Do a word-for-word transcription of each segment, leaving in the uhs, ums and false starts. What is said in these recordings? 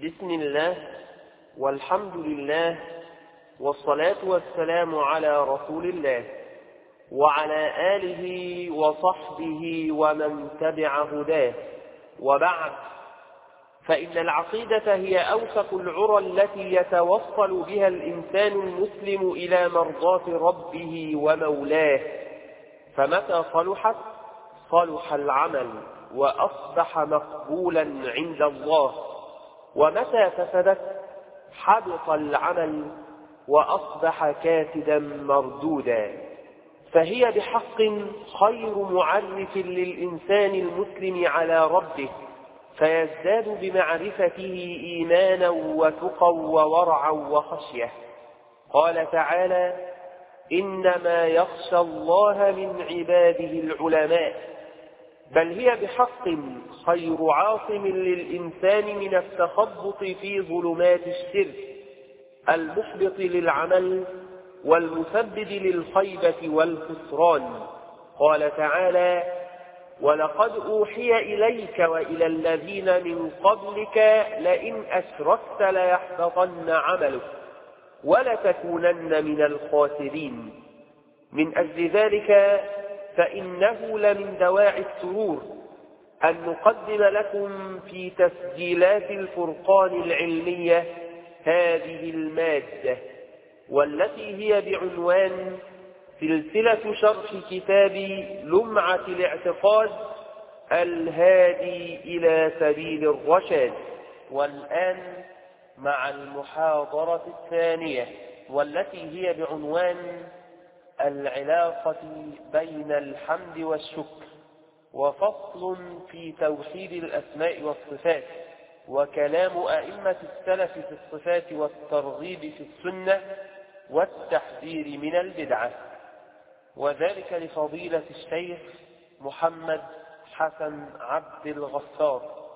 بسم الله والحمد لله والصلاة والسلام على رسول الله وعلى آله وصحبه ومن تبع هداه، وبعد، فإن العقيدة هي أوثق العرى التي يتوصل بها الإنسان المسلم إلى مرضاة ربه ومولاه، فمتى صلحت صلح العمل وأصبح مقبولا عند الله، ومتى فسدت حبط العمل وأصبح كاسدا مردودا. فهي بحق خير معرف للإنسان المسلم على ربه، فيزداد بمعرفته إيمانا وتقى وورعا وخشية. قال تعالى: إنما يخشى الله من عباده العلماء. بل هي بحق خير عاصم للإنسان من التخبط في ظلمات الشرك المحبط للعمل والمسبب للخيبة والخسران. قال تعالى: ولقد أوحي إليك وإلى الذين من قبلك لئن أشركت ليحبطن عملك ولتكونن من الخاسرين. من أجل ذلك فإنه لمن دواعي السرور أن نقدم لكم في تسجيلات الفرقان العلمية هذه المادة، والتي هي بعنوان سلسلة شرح كتاب لمعة الاعتقاد الهادي إلى سبيل الرشاد. والآن مع المحاضرة الثانية، والتي هي بعنوان العلاقة بين الحمد والشكر، وفصل في توحيد الأسماء والصفات، وكلام أئمة السلف في الصفات والترغيب في السنة والتحذير من البدعة، وذلك لفضيلة الشيخ محمد حسن عبد الغفار.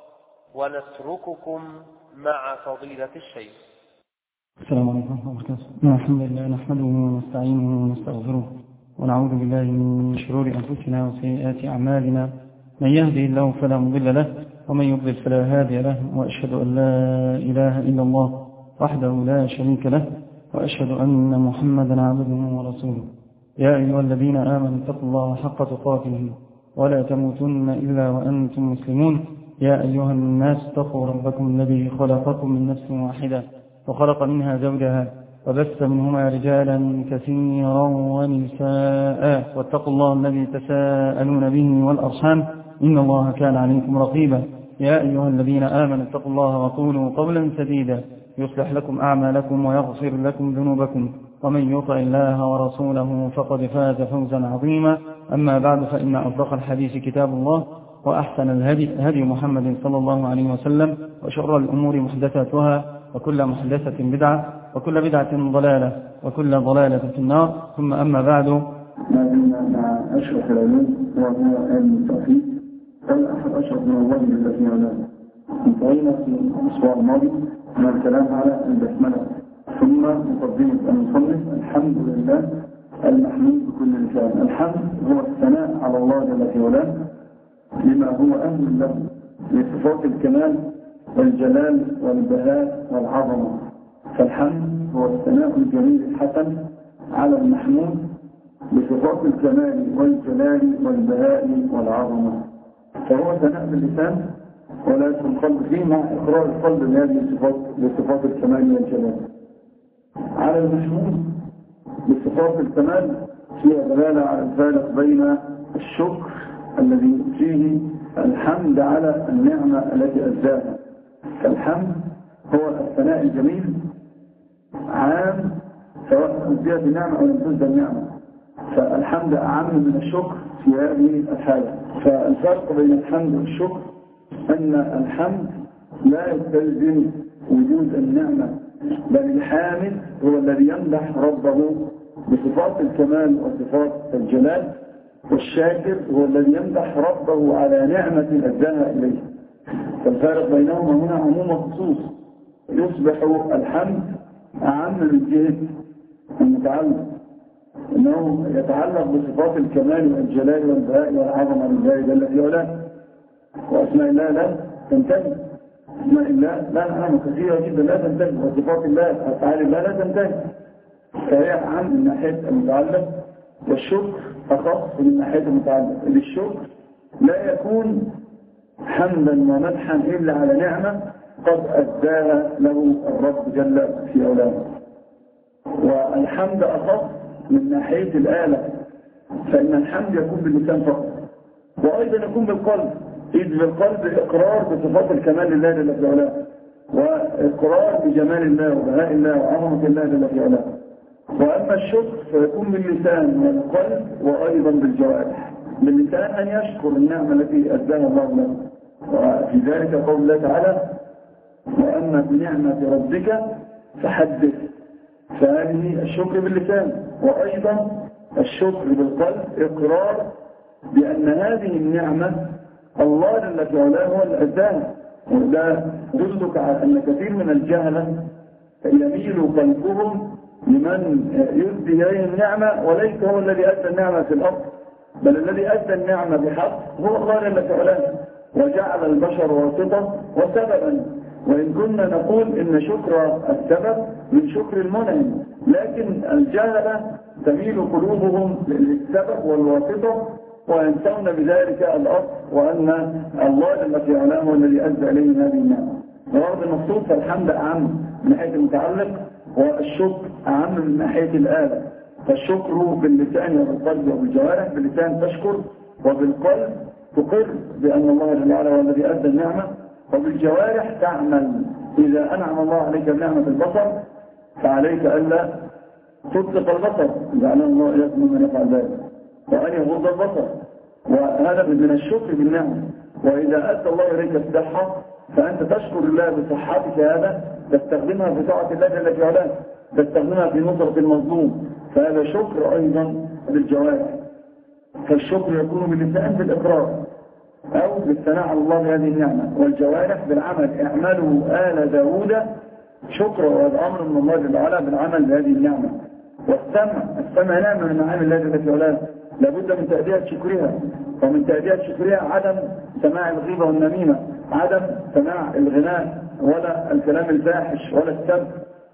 ونترككم مع فضيلة الشيخ. السلام عليكم ورحمة الله وبركاته. الحمد لله نحمده ونستعينه ونستغفره ونعوذ بالله من شرور أنفسنا وسيئات أعمالنا، من يهده الله فلا مضل له ومن يضلل فلا هادي له، وأشهد أن لا إله إلا الله وحده لا شريك له، وأشهد أن محمدا عبده ورسوله. يا أيها الذين آمنوا اتقوا الله حق تقاته ولا تموتن إلا وأنتم مسلمون. يا أيها الناس اتقوا ربكم الذي خلقكم من نفس واحدة وخلق منها زوجها وبث منهما رجالا كثيرا ونساء، واتقوا الله الذي تساءلون به والأرحام إن الله كان عليكم رقيبا. يا أيها الذين آمنوا اتقوا الله وقولوا قولا سديدا يصلح لكم أعمالكم ويغفر لكم ذنوبكم، ومن يطع الله ورسوله فقد فاز فوزا عظيما. أما بعد، فإن أصدق الحديث كتاب الله، وأحسن الهدي هدي محمد صلى الله عليه وسلم، وشر الأمور محدثاتها، وكل محدثة بدعة، وكل بدعة ضلالة، وكل ضلالة في النار. ثم أما بعد، ما زلنا مع أشرف العلوم وهو علم التوحيد، فالأحد أشرف من الله جل في علاه. انتهينا في الأسبوع الماضي من الكلام على البسملة، ثم مقدمة المصنف: الحمد لله المحمود بكل لسان. الحمد هو الثناء على الله جل في علاه لما هو أهل له لصفات الكمال والجلال والبهاء والعظمة. فالحمد هو الثناء الجميل الحسن على المحمود بصفات الكمال والجلال والبهاء والعظمة. فهو ثناء باللسان ولكن القلب فيه مع إقرار القلب بهذه الصفات بصفات الكمال والجلال. على المحمود بصفات الكمال فيها دلالة على الفارق بين الشكر الذي فيه الحمد على النعمة التي أجزاها. فالحمد هو الثناء الجميل عام سواء أجزاها بنعمة أو لم تجزى النعمة، فالحمد أعم من الشكر في هذه الحالة. فالفرق بين الحمد والشكر أن الحمد لا يستلزم وجود النعمة، بل الحامد هو الذي يمدح ربه بصفات الكمال وصفات الجلال، والشاكر هو الذي يمدح ربه على نعمة أداها إليه. فالفارق بينهما هنا عموم وخصوص. يصبح الحمد أعم من جهة المتعلق، أنه يتعلق بصفات الكمال والجلال والبهاء والعظمة لله جل في علاه، وأسماء الله لا تنتهي. اسماء الله لا نعلم كثيرة جدا لا تنتهي، وصفات الله أفعال الله لا تنتهي، فهي عام من ناحية المتعلق، والشكر أخص من ناحية المتعلق. الشكر لا يكون حمدا ومدحا إلا على نعمة قد أداها له الرب جل في علاه. والحمد أخص من ناحية الآلة، فإن الحمد يكون باللسان فقط، وأيضا يكون بالقلب، إذ بالقلب إقرار بصفات الكمال لله جل في علاه، وإقرار بجمال الله وبهاء الله وعظمة الله جل في علاه. وأما الشكر فيكون باللسان والقلب وأيضا بالجوارح. باللسان أن يشكر النعمة التي أداها الله له، وفي ذلك قول الله تعالى: وأما بنعمة ربك فحدث. فهذه الشكر باللسان، وأيضا الشكر بالقلب إقرار بأن هذه النعمة الله جل في علاه هو اللي أداها. وده يدلك على أن كثير من الجهلة يميل قلبهم لمن يدي هذه النعمة، وليس هو الذي أدى النعمة في الأرض، بل الذي أدى النعمة بحق هو الله جل في علاه، وجعل البشر واسطة وسببا. وإن كنا نقول إن شكر السبب من شكر المنعم، لكن الجهلة تميل قلوبهم للسبب والواسطة وينسون بذلك الأصل، وأن الله جل في علاه هو الذي أدى إليهم هذه النعمة. ورغم المقصود فالحمد أعم من ناحية المتعلق، والشكر أعم من ناحية الآلة. فالشكر باللسان وبالقلب وبالجوارح. باللسان تشكر، وبالقلب تقر بأن الله جل وعلا هو الذي أدى النعمة، وبالجوارح تعمل. إذا أنعم الله عليك بنعمة البصر فعليك ألا تطلق البصر، لأن الله إياكم من يفعل ذلك، وأن يغض البصر، وهذا من الشكر بالنعمة. وإذا أدى الله إليك الصحة فأنت تشكر الله بصحتك، هذا تستخدمها في طاعة الله جل في علاه، تستخدمها في نصرة المظلوم، فهذا شكر أيضا بالجوارح. فالشكر يكون باللسان بالإقرار أو بالثناء على الله بهذه النعمة، والجوارح بالعمل. اعملوا آل داود شكرا، وهذا أمر من الله جل وعلا بالعمل بهذه النعمة. والسمع، السمع نعمة من معاني الله جل في علاه، لابد من تأدية شكرها. ومن تأدية شكرها عدم سماع الغيبة والنميمة، عدم سماع الغناء ولا الكلام الفاحش ولا السب،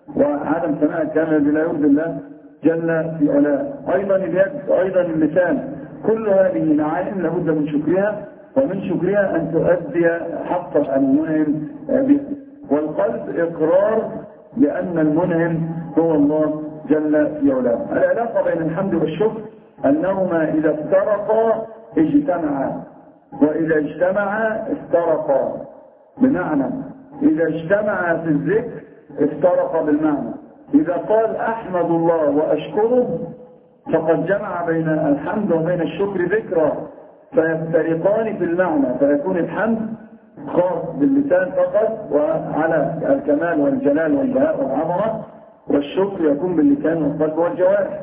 وعدم سماع الكلام الذي لا يرضي الله جل في علاه. أيضا اليد، أيضا اللسان، كل هذه معاني لابد من شكرها، ومن شكرها أن تؤدي حق المنعم به. والقلب إقرار بأن المنعم هو الله جل في علاه. العلاقة بين الحمد والشكر أنهما إذا افترقا اجتمعا، وإذا اجتمعا افترقا. بمعنى إذا اجتمعا في الذكر افترقا بالمعنى. إذا قال أحمد الله وأشكره فقد جمع بين الحمد وبين الشكر ذكرا، فيفترقان في المعنى، فيكون الحمد خاص باللسان فقط وعلى الكمال والجلال والبهاء والعظمة، والشكر يكون باللسان والقلب والجوارح.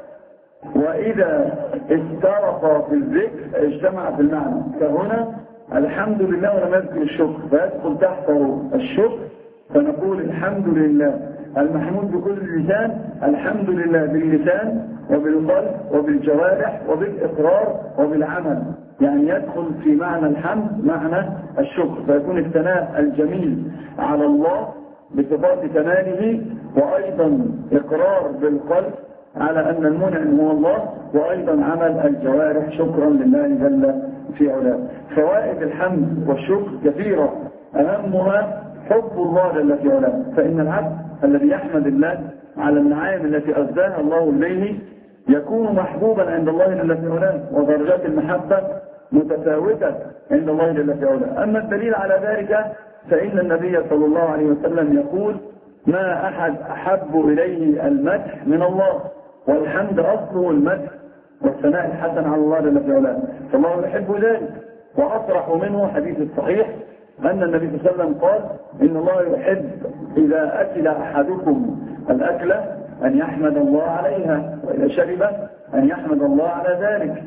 وإذا افترق في الذكر اجتمع في المعنى، فهنا الحمد لله ولم يذكر الشكر، فيدخل تحته الشكر، فنقول الحمد لله المحمود بكل اللسان، الحمد لله باللسان وبالقلب وبالجوارح وبالإقرار وبالعمل. يعني يدخل في معنى الحمد معنى الشكر، فيكون الثناء الجميل على الله بصفات كماله، وأيضا إقرار بالقلب على أن المنعم هو الله، وأيضا عمل الجوارح شكرا لله جل في علاه. فوائد الحمد والشكر كثيرة، أهمها حب الله جل في علاه. فإن العبد الذي يحمد الله على النعائم التي أسداها الله إليه يكون محبوبا عند الله جل في علاه، ودرجات المحبة متفاوتة عند الله جل في علاه. أما الدليل على ذلك فإن النبي صلى الله عليه وسلم يقول: ما أحد أحب إليه المدح من الله، والحمد أصله المدح والثناء الحسن على الله جل في علاه، فالله يحب ذلك. وأصرح منه حديث الصحيح أن النبي صلى الله عليه وسلم قال: إن الله يحب إذا أكل أحدكم الأكلة أن يحمد الله عليها، وإذا شرب أن يحمد الله على ذلك.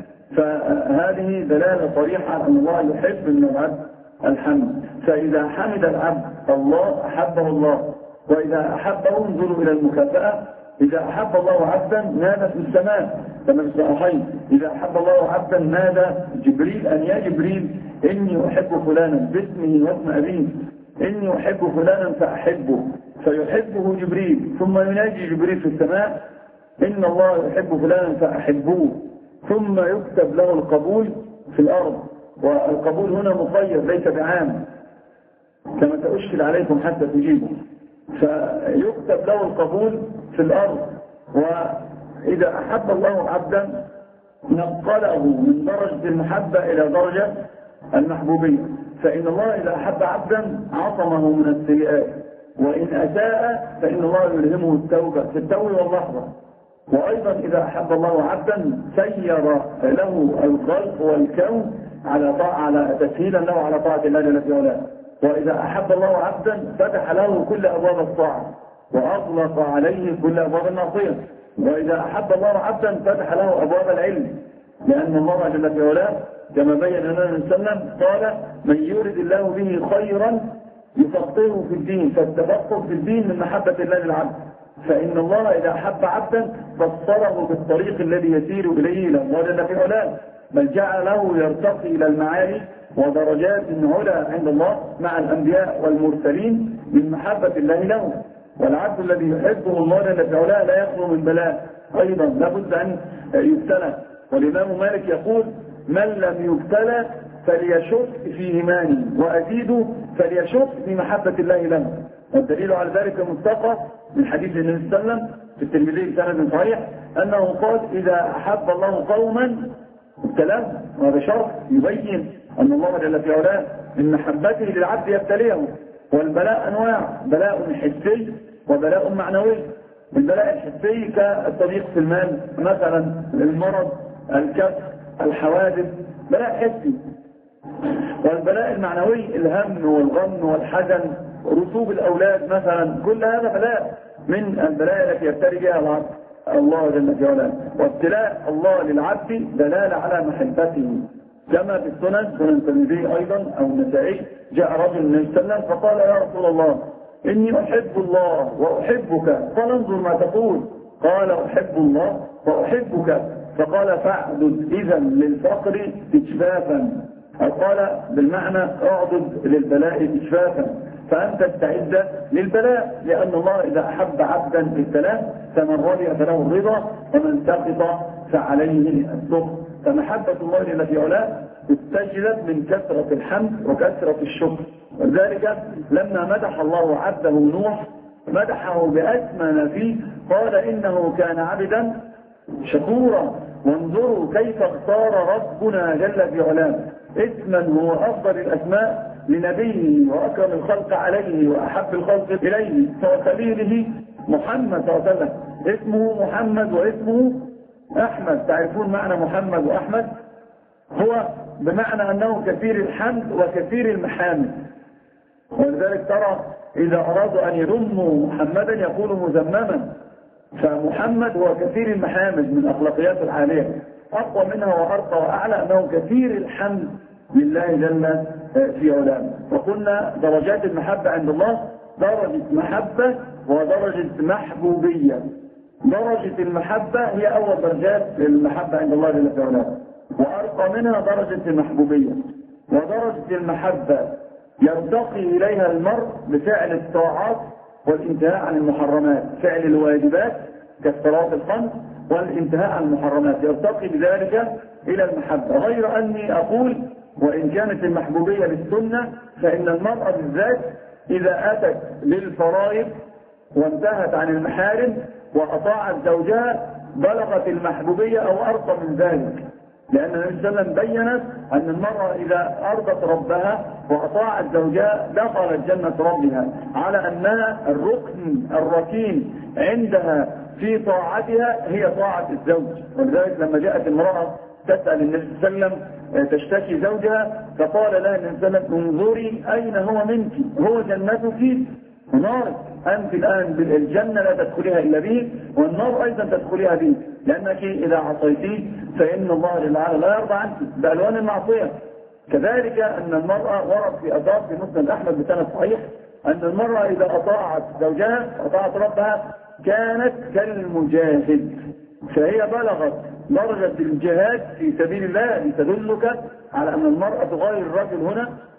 فهذه دلالة صريحة على أن الله يحب من العبد الحمد. فإذا حمد العبد الله أحبه الله، وإذا أحبه انظروا إلى المكافأة. إذا أحب الله عبدا نادى في السماء كما في الصحيحين: إذا أحب الله عبدا نادى جبريل أن يا جبريل إني أحب فلانا باسمه واسم أبيه. إني أحب فلانا فأحبه، فيحبه جبريل، ثم يناجي جبريل في السماء إن الله يحب فلانا فأحبوه، ثم يكتب له القبول في الأرض. والقبول هنا مقيد ليس بعام كما تأشكل عليكم حتى تجيبوا، فيكتب له القبول في الأرض. وإذا أحب الله عبدا نقله من درجة المحبة إلى درجة المحبوبية، فإن الله إذا أحب عبدا عصمه من السيئات، وإن أساء فإن الله يلهمه التوبة في التو واللحظة. وأيضا إذا أحب الله عبدا سير له الخلق والكون على طاعة على تسهيلا له على طاعة الله جل في علاه. وإذا أحب الله عبدا فتح له كل أبواب الطاعة وأغلق عليه كل أبواب المعصية. وإذا أحب الله عبدا فتح له أبواب العلم، لأن الله جل في علاه كما بين لنا النبي صلى الله عليه وسلم قال من يرد الله به خيرا يفقهه في الدين، فالتفقه في الدين من محبة الله للعبد. فإن الله إذا أحب عبدا بصره بالطريق الذي يسير إليه الله جل في علاه، بل جعله يرتقي إلى المعالي ودرجات علا عند الله مع الأنبياء والمرسلين من محبة الله له. والعبد الذي يحبه الله جل في علاه لا يخلو من بلاء، أيضا لابد أن يبتلى. والإمام مالك يقول من لم يبتلى فليشك في إيمانه، وأزيد فليشك في محبة الله له. والدليل على ذلك المستقى من حديث النبي صلى الله عليه وسلم في الترمذي بسند صحيح أنه قال إذا أحب الله قوما ابتلاهم. وهذا شرط يبين أن الله جل في علاه من محبته للعبد يبتليه. والبلاء أنواع، بلاء حسي وبلاء معنوي. البلاء الحسي كالتضييق في المال مثلا، المرض، الكسر، الحوادث، بلاء حسي. والبلاء المعنوي الهم والغم والحزن، رسوب الأولاد مثلا، كل هذا بلاء من البلاء التي يبتلي بها العبد الله جل في علاه. وابتلاء الله للعبد دلالة على محبته، كما في السنن سنن الترمذي أيضا أو النسائي جاء رجل النبي صلى الله عليه وسلم فقال يا رسول الله إني أحب الله وأحبك، قال انظر ما تقول، قال أحب الله وأحبك، فقال فاعدد إذا للفقر إجفافا، قال بالمعنى اعدد للبلاء إجفافا، فأنت استعد للبلاء، لأن الله إذا أحب عبدا ابتلاه، فمن رضي فله الرضا ومن سقط فعليه السخط. فمحبة الله جل في علاه استجلت من كثرة الحمد وكثرة الشكر. ولذلك لما مدح الله عبده نوح مدحه بأسمى ما فيه، قال إنه كان عبدا شكورا. وانظروا كيف اختار ربنا جل في علاه اسما هو أفضل الأسماء لنبيه وأكرم الخلق عليه وأحب الخلق إليه وخليله محمد صلى الله عليه وسلم. اسمه محمد واسمه أحمد. تعرفون معنى محمد وأحمد؟ هو بمعنى أنه كثير الحمد وكثير المحامد. ولذلك ترى إذا أرادوا أن يذموا محمدا يقولوا مذمما، فمحمد هو كثير المحامد من أخلاقيات العالية. أقوى منها وأرقى وأعلى أنه كثير الحمد لله جل في علاه. وقلنا درجات المحبة عند الله درجة محبة ودرجة محبوبية. درجة المحبة هي أول درجات المحبة عند الله جل في علاه، وأرقى منها درجة المحبوبية. ودرجة المحبة يرتقي إليها المرء بفعل الطاعات والانتهاء عن المحرمات، فعل الواجبات كالصلاة الخمس والانتهاء عن المحرمات، يرتقي بذلك إلى المحبة. غير أني أقول وإن كانت المحبوبية للسنة، فإن المرأة بالذات إذا أتت للفرائض وانتهت عن المحارم وأطاعت زوجها بلغت المحبوبية أو أرقى من ذلك، لأن النبي صلى الله عليه وسلم بيّنت أن المرأة إذا أرضت ربها وأطاعت زوجها دخلت جنة ربها، على أنها الركن الركين عندها في طاعتها هي طاعة الزوج. ولذلك لما جاءت امرأة تسأل النبي صلى الله عليه وسلم تشتكي زوجها، فقال لها النبي صلى الله عليه وسلم انظري أين هو منك، هو جنتك ونارك، أنت الآن بالجنة لا تدخلها إلا به، والنار أيضا تدخلها به، لأنك إذا عصيتيه فإن الله جل وعلا لا يرضى عنك بألوان المعصية. كذلك أن المرأة ورد في أثار في مسند أحمد بسند صحيح أن المرأة إذا أطاعت زوجها أطاعت ربها كانت كالمجاهد، فهي بلغت درجة الجهاد في سبيل الله، لتدلك على أن المرأة تغير الرجل هنا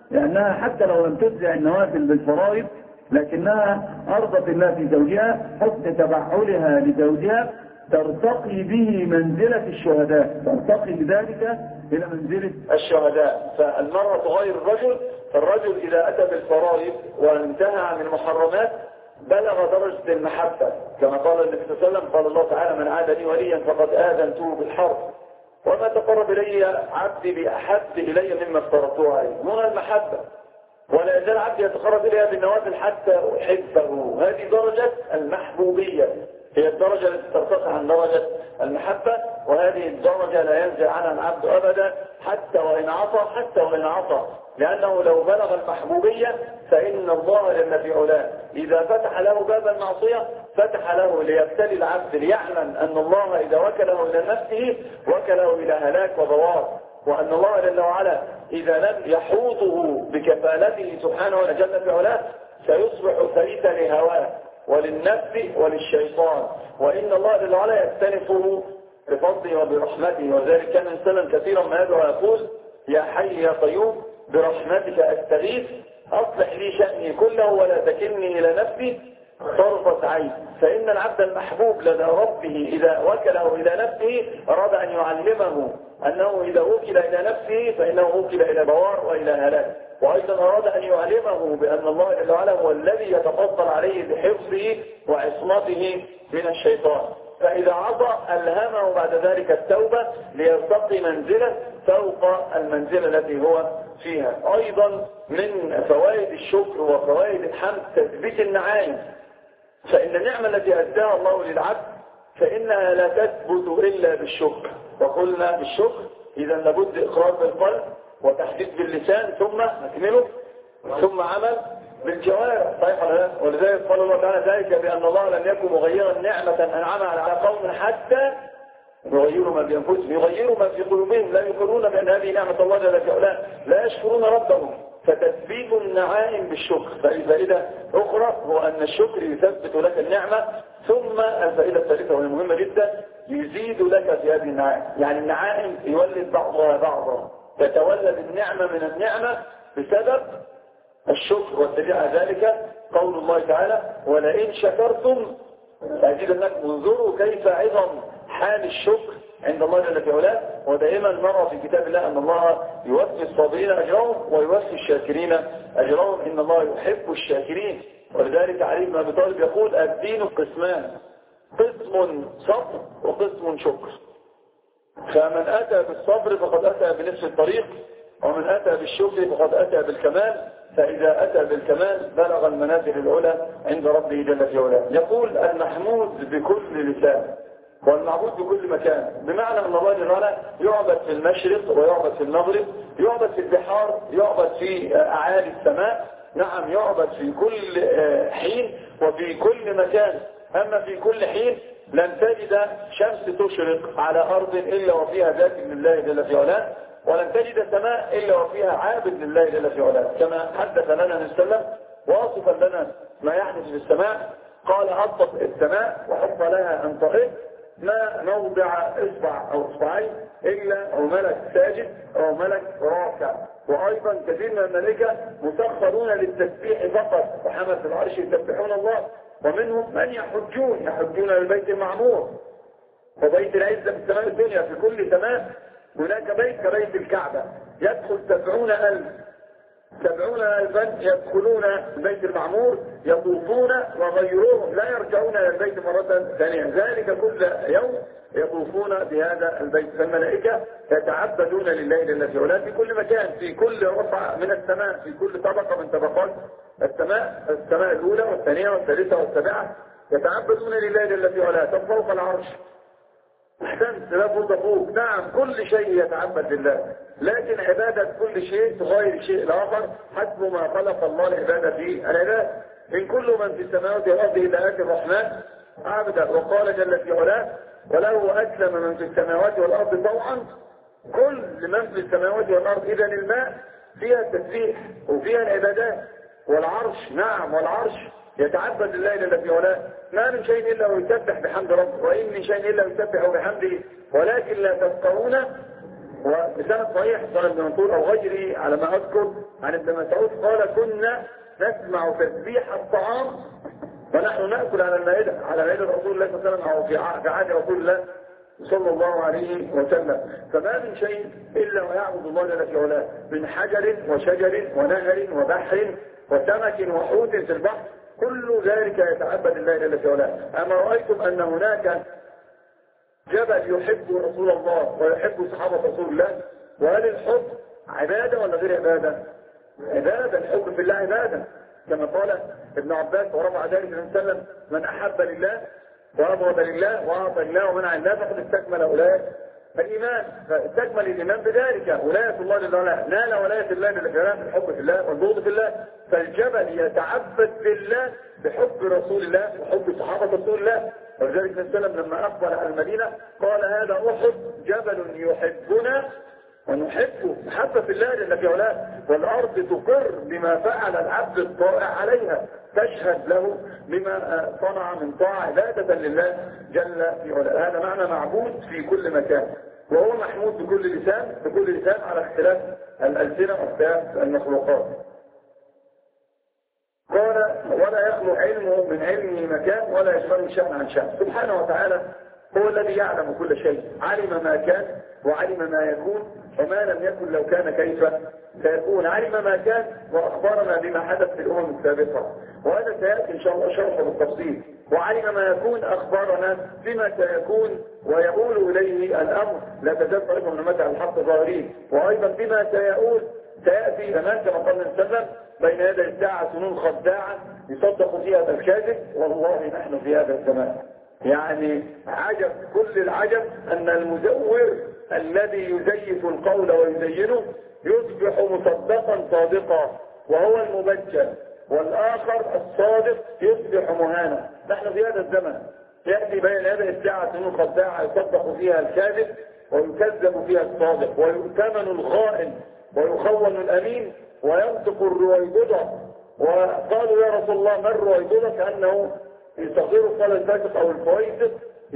لأنها حتى لو لم تجزع النوافل بالفرائض لكنها أرضت الله في زوجها، حسن تبعلها لزوجها ترتقي به منزلة الشهداء، ترتقي بذلك إلى منزلة الشهداء. فالمرأة غير الرجل، فالرجل إذا أتى بالفرائض وانتهى عن المحرمات بلغ درجة المحبة، كما قال النبي صلى الله عليه وسلم قال الله تعالى: من عاد لي وليا فقد آذنته بالحرب، وما تقرب إلي عبدي بأحب إلي مما افترضته عليه. هنا المحبة، ولا يزال عبدي يتقرب إليها بالنوافل حتى أحبه. هذه درجة المحبوبية، هي الدرجة التي ترتقي عن درجة المحبة، وهذه الدرجة لا ينزل عنها العبد أبدا حتى وإن عصى، حتى وإن عصى، لأنه لو بلغ المحبوبية فإن الله جل في علاه إذا فتح له باب المعصية فتح له ليبتلي العبد، ليعلم أن الله إذا وكله إلى نفسه وكله إلى هلاك وبوار، وأن الله جل وعلا إذا لم يحوطه بكفالته سبحانه وجل في علاه سيصبح فريسا لهواه وللنفس وللشيطان، وإن الله جل وعلا يكتنفه بفضله وبرحمته. وذلك كان إنسانا كثيرا ما يدعو ويقول: يا حي يا قيوم برحمتك أستغيث أصلح لي شأني كله ولا تكلني إلى نفسي طرفة عين. فإن العبد المحبوب لدى ربه إذا وكله إلى نفسه أراد أن يعلمه أنه إذا وكل إلى نفسه فإنه وكل إلى بوار وإلى هلاك، وأيضا أراد أن يعلمه بأن الله جل وعلا هو الذي يتفضل عليه بحفظه وعصمته من الشيطان. فإذا عصى ألهمه بعد ذلك التوبة ليرتقي منزله فوق المنزلة التي هو فيها. أيضا من فوائد الشكر وفوائد الحمد تثبيت النعائم، فإن النعمة التي أداها الله للعبد فإنها لا تثبت إلا بالشكر. وقلنا بالشكر إذا لابد إقرار بالقلب وتحديث باللسان ثم نكمله ثم عمل بالجوارح، صحيح ولا لا؟ ولذلك قال الله تعالى: ذلك بأن الله لم يكن مغيرا نعمة أنعمها على قوم حتى يغيروا ما بأنفسهم، يغيروا ما في قلوبهم، لا يقرون بأن هذه نعمة الله جل في علاه، لا يشكرون ربهم. فتثبيت النعائم بالشكر. فالفائدة أخرى هو أن الشكر يثبت لك النعمة، ثم الفائدة الثالثة وهي مهمة جدا يزيد لك في هذه النعائم. يعني النعائم يولد بعضها بعضا، تتولد النعمة من النعمة بسبب الشكر، والدليل على ذلك قول الله تعالى: ولئن شكرتم لأزيدنكم. انظروا كيف عظم حال الشكر عند الله جل في علاه. ودائما نرى في كتاب الله أن الله يوفي الصابرين أجرهم ويوفي الشاكرين أجرهم، إن الله يحب الشاكرين. ولذلك علي بن أبي طالب يقول: الدين قسمان، قسم صبر وقسم شكر، فمن أتى بالصبر فقد أتى بنصف الطريق، ومن أتى بالشكر فقد أتى بالكمال، فإذا أتى بالكمال بلغ المنازل العلى عند ربه جل في علاه. يقول: المحمود بكل لسان والمعبود بكل مكان، بمعنى أن الله جل وعلا يعبد في المشرق ويعبد في المغرب، يعبد في البحار، يعبد في أعالي السماء، نعم يعبد في كل حين وفي كل مكان. أما في كل حين لن تجد شمس تشرق على أرض إلا وفيها ذاكر لله جل في علاه، ولن تجد سماء إلا وفيها عابد لله جل في علاه، كما حدث لنا النبي صلى الله عليه وسلم واصفا لنا ما يحدث في السماء. قال: أطلق السماء وحط لها أن تغيب ما موضع إصبع أو إصبعين إلا أو ملك ساجد أو ملك راكع. وأيضا كثير من الملائكة مسخرون للتسبيح فقط، وحملة العرش يسبحون الله، ومنهم من يحجون يحجون للبيت المعمور وبيت العزة في السماء الدنيا. في كل سماء هناك بيت كبيت الكعبة يدخل سبعون ألف سبعون ألفا يدخلون البيت المعمور يطوفون وغيرهم لا يرجعون إلى البيت مرة ثانية، ذلك كل يوم يطوفون بهذا البيت. فالملائكة يتعبدون لله جل في علاه في كل مكان، في كل رفعة من السماء، في كل طبقة من طبقات السماء، السماء الأولى والثانية والثالثة والسابعة، يتعبدون لله جل في علاه. طب فوق العرش احسنت، لا فوق فوق، نعم كل شيء يتعبد لله، لكن عبادة كل شيء تغير الشيء الآخر حسب ما خلق الله العبادة في العباد. إن كل من في السماوات والأرض إلا آتي الرحمن عبدا. وقال جل في علاه: وله أسلم من في السماوات والأرض طوعا. كل من في السماوات والأرض، إذا الماء فيها التسبيح وفيها العبادات، والعرش نعم والعرش يتعبد لله جل في علاه. ما من شيء إلا ويسبح بحمد ربه، وإن من شيء إلا ويسبح بحمده ولكن لا تفقهون وبسند صحيح سنن ابن منصور أو غيره على ما أذكر عن ابن مسعود قال كنا نسمع تسبيح الطعام ونحن نأكل على المائدة على مائدة رسول الله صلى الله عليه وسلم أو في عهد رسول الله صلى الله عليه وسلم. فما من شيء إلا ويعبد الله جل في علاه من حجر وشجر ونهر وبحر وسمك وحوت في البحر كل ذلك يتعبد الله جل في علاه. أما رأيتم أن هناك جبل يحب رسول الله ويحب صحابة رسول الله؟ وهل الحب عبادة ولا غير عبادة؟ عبادة. الحب في الله عبادة كما قال ابن عباس ورفع ذلك النبي صلى الله عليه وسلم من أحب لله وأبغض لله وأعطى لله ومنع الله فقد استكمل أولئك الإيمان. فاستكمل الإيمان بذلك ولاية الله جل وعلا. نال ولاية الله جل وعلا بالحب في الله والبغض في الله. فالجبل يتعبد بالله بحب رسول الله وحب صحابة رسول الله. ولذلك النبي صلى الله عليه وسلم لما أقبل على المدينة قال هذا أحد جبل يحبنا ونحبه محبة في الله جل في علاه. والأرض تقر بما فعل العبد الطائع عليها تشهد له بما صنع من طاعة عبادة لله جل في علاه. هذا معنى معبود في كل مكان وهو محمود بكل لسان بكل لسان على اختلاف الألسنة واختلاف المخلوقات. قال ولا يخلو علمه من علمه مكان ولا يشغله شأن عن شأن. سبحانه وتعالى هو الذي يعلم كل شيء. علم ما كان وعلم ما يكون وما لم يكن لو كان كيف سيكون. علم ما كان وأخبرنا بما حدث في الأمم السابقة وهذا سيأتي إن شاء الله شرحه بالتفصيل. وعلم ما يكون أخبرنا بما سيكون ويقول إليه الأمر لا تزال طريقه من متع الحق ظاهرين. وأيضا بما سيقول سيأتي زمان كما قال النبي صلى الله عليه وسلم بين يدي الساعة سنون خداعة يصدق فيها الكاذب والله نحن في هذا الزمان. يعني عجب كل العجب أن المزور الذي يزيف القول ويزينه يصبح مصدقا صادقا وهو المبجل والآخر الصادق يصبح مهانا. نحن في هذا الزمن يأتي بين يدي الساعة سنون خداعة يصدق فيها الكاذب ويكذب فيها الصادق ويؤتمن الخائن ويخون الأمين وينطق الرويبضة. وقالوا يا رسول الله ما الرويبضة؟ كأنه يصغر قال الفاسق أو الفويسق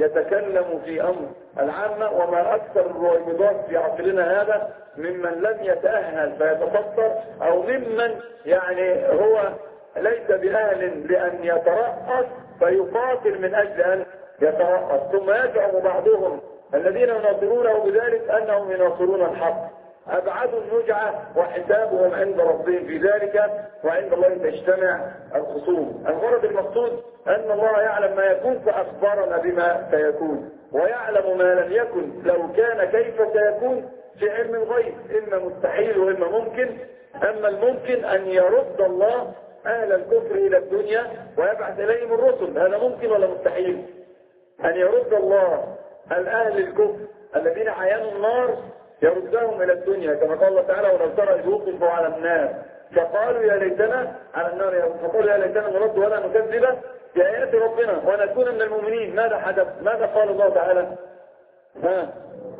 يتكلم في أمر العامة. وما أكثر الرويبضات في عصرنا هذا ممن لم يتأهل فيتفطر أو ممن يعني هو ليس بأهل لأن يترأس فيقاتل من أجل أن يترأس. ثم يزعم بعضهم الذين يناصرونه بذلك أنهم يناصرون الحق. أبعدوا النجعة وحسابهم عند ربهم في ذلك وعند الله تجتمع الخصوم. الغرض المقصود أن الله يعلم ما يكون فأخبرنا بما سيكون ويعلم ما لم يكن لو كان كيف سيكون في علم الغيب إما مستحيل وإما ممكن. أما الممكن أن يرد الله أهل الكفر إلى الدنيا ويبعث إليهم الرسل. هذا ممكن ولا مستحيل؟ أن يرد الله الأهل الكفر الذين عينوا النار يردهم إلى الدنيا كما قال الله تعالى ولو ترى إذ وقفوا على النار فقالوا يا ليتنا على النار فقالوا يا ليتنا نرد ولا نكذب بآيات ربنا ونكون من المؤمنين. ماذا حدث؟ ماذا قال الله تعالى؟ ها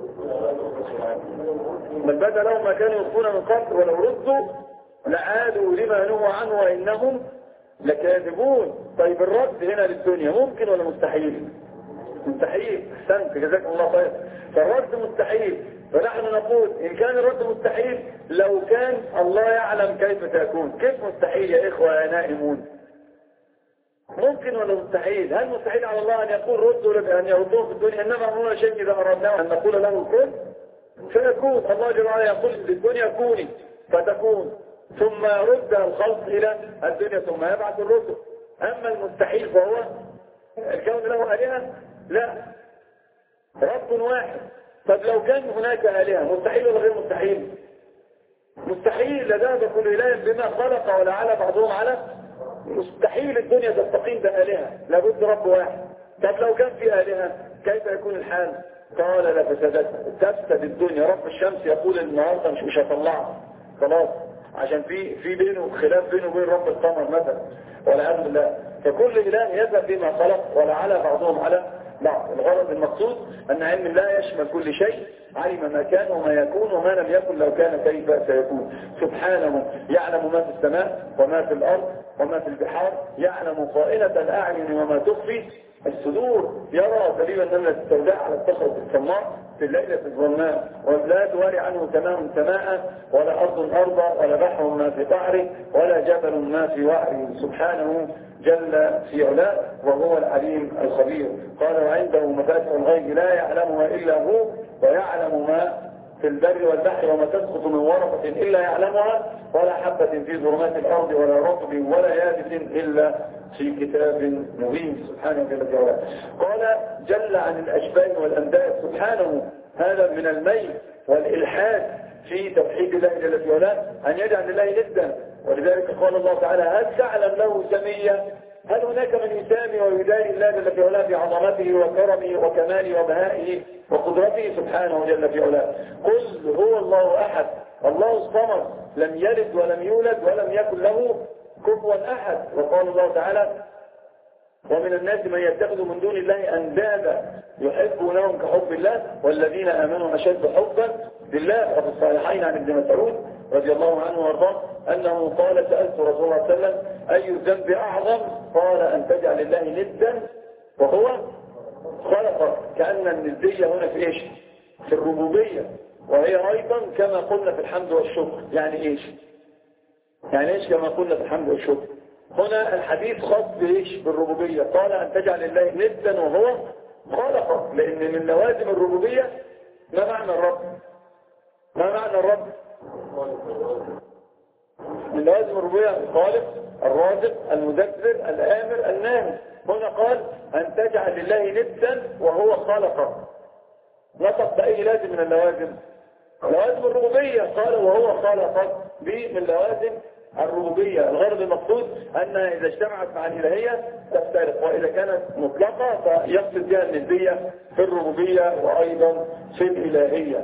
بل بدا لهم ما كانوا يخفون من قبل ولو ردوا لعادوا لما نهوا عنه وإنهم لكاذبون. طيب الرد هنا للدنيا ممكن ولا مستحيل؟ مستحيل. احسنت جزاكم الله خير. فالرد مستحيل. فنحن نقول إن كان الرد مستحيل لو كان الله يعلم كيف سيكون. كيف مستحيل يا إخوة يا نائمون؟ ممكن ولا مستحيل؟ هل مستحيل على الله أن يقول ردوا أن يردوه في الدنيا؟ إنما أمرنا شيء إذا أردناه أن نقول له كن فيكون. الله جل وعلا يقول للدنيا كوني فتكون ثم يرد الخلق إلى الدنيا ثم يبعث الرسل. أما المستحيل فهو الكون له آلهة؟ لا، رب واحد. طب لو كان هناك آلهة مستحيل ولا غير مستحيل؟ مستحيل. لذهب كل إله بما خلق ولا على بعضهم على مستحيل الدنيا تستقيم بآلهة لابد رب واحد. طب لو كان في آلهة كيف يكون الحال؟ قال لفسدت تفسد الدنيا. رب الشمس يقول النهارده مش مش هطلعها خلاص عشان في في بينه خلاف بينه وبين رب القمر مثلا والعياذ بالله. فكل إله يذهب بما خلق ولا على بعضهم على بعض. الغرض المقصود أن علم الله يشمل كل شيء. علم ما كان وما يكون وما لم يكن لو كان كيف سيكون. سبحانه يعلم ما في السماء وما في الأرض وما في البحار. يعلم خائنة الأعين وما تخفي الصدور. يرى دليل النملة السوداء على الصخرة الصماء في الليلة الظلماء، ولا تواري عنه سماء سماء، ولا أرض أرضا، ولا بحر ما في قعره، ولا جبل ما في وعره، سبحانه جل في علاه وهو العليم الخبير. قال وعنده مفاتح الغيب لا يعلمها إلا هو، ويعلم ما في البر والبحر وما تسقط من ورقة إلا يعلمها، ولا حبة في ظلمات الأرض ولا رطب ولا يابس إلا في كتاب مبين، سبحانه جل في علاه. قال جل عن الأشباه والأنداد، سبحانه هذا من الميل والإلحاد في توحيد الله جل في علاه أن يجعل لله ندا. ولذلك قال الله تعالى هل تعلم له سميا؟ هل هناك من يسامي ويداري الله جل في علاه بعظمته وكرمه وكماله وبهائه وقدرته، سبحانه جل في علاه. قل هو الله أحد الله الصمد لم يلد ولم يولد ولم يكن له كفوا أحد. وقال الله تعالى ومن الناس من يتخذ من دون الله أندادا يحبونهم كحب الله والذين آمنوا أشد حبا لله. وفي الصحيحين عن ابن مسعود رضي الله عنه وارضاه أنه قال سألت رسول الله صلى الله عليه وسلم أي الذنب أعظم؟ قال أن تجعل الله ندا وهو خلقك. كأن الندية هنا في إيش؟ في الربوبية، وهي أيضا كما قلنا في الحمد والشكر. يعني إيش؟ يعني إيش كما قلنا في الحمد والشكر؟ هنا الحديث خاص بإيش؟ بالربوبية. قال أن تجعل الله ندا وهو خلقك، لأن من لوازم الربوبية ما معنى الرب؟ ما معنى الرب؟ من لوازم الربوبية الخالق الرازق المدبر الآمر الناهي. هنا قال أن تجعل لله ندا وهو خلقك، نطق بأي لازم من اللوازم؟ لوازم الربوبية. قال وهو خلقك دي من لوازم الربوبية. الغرض المقصود أنها إذا اجتمعت مع الإلهية تفترق، وإذا كانت مطلقة فيقصد بها النسبية في الربوبية وأيضا في الإلهية.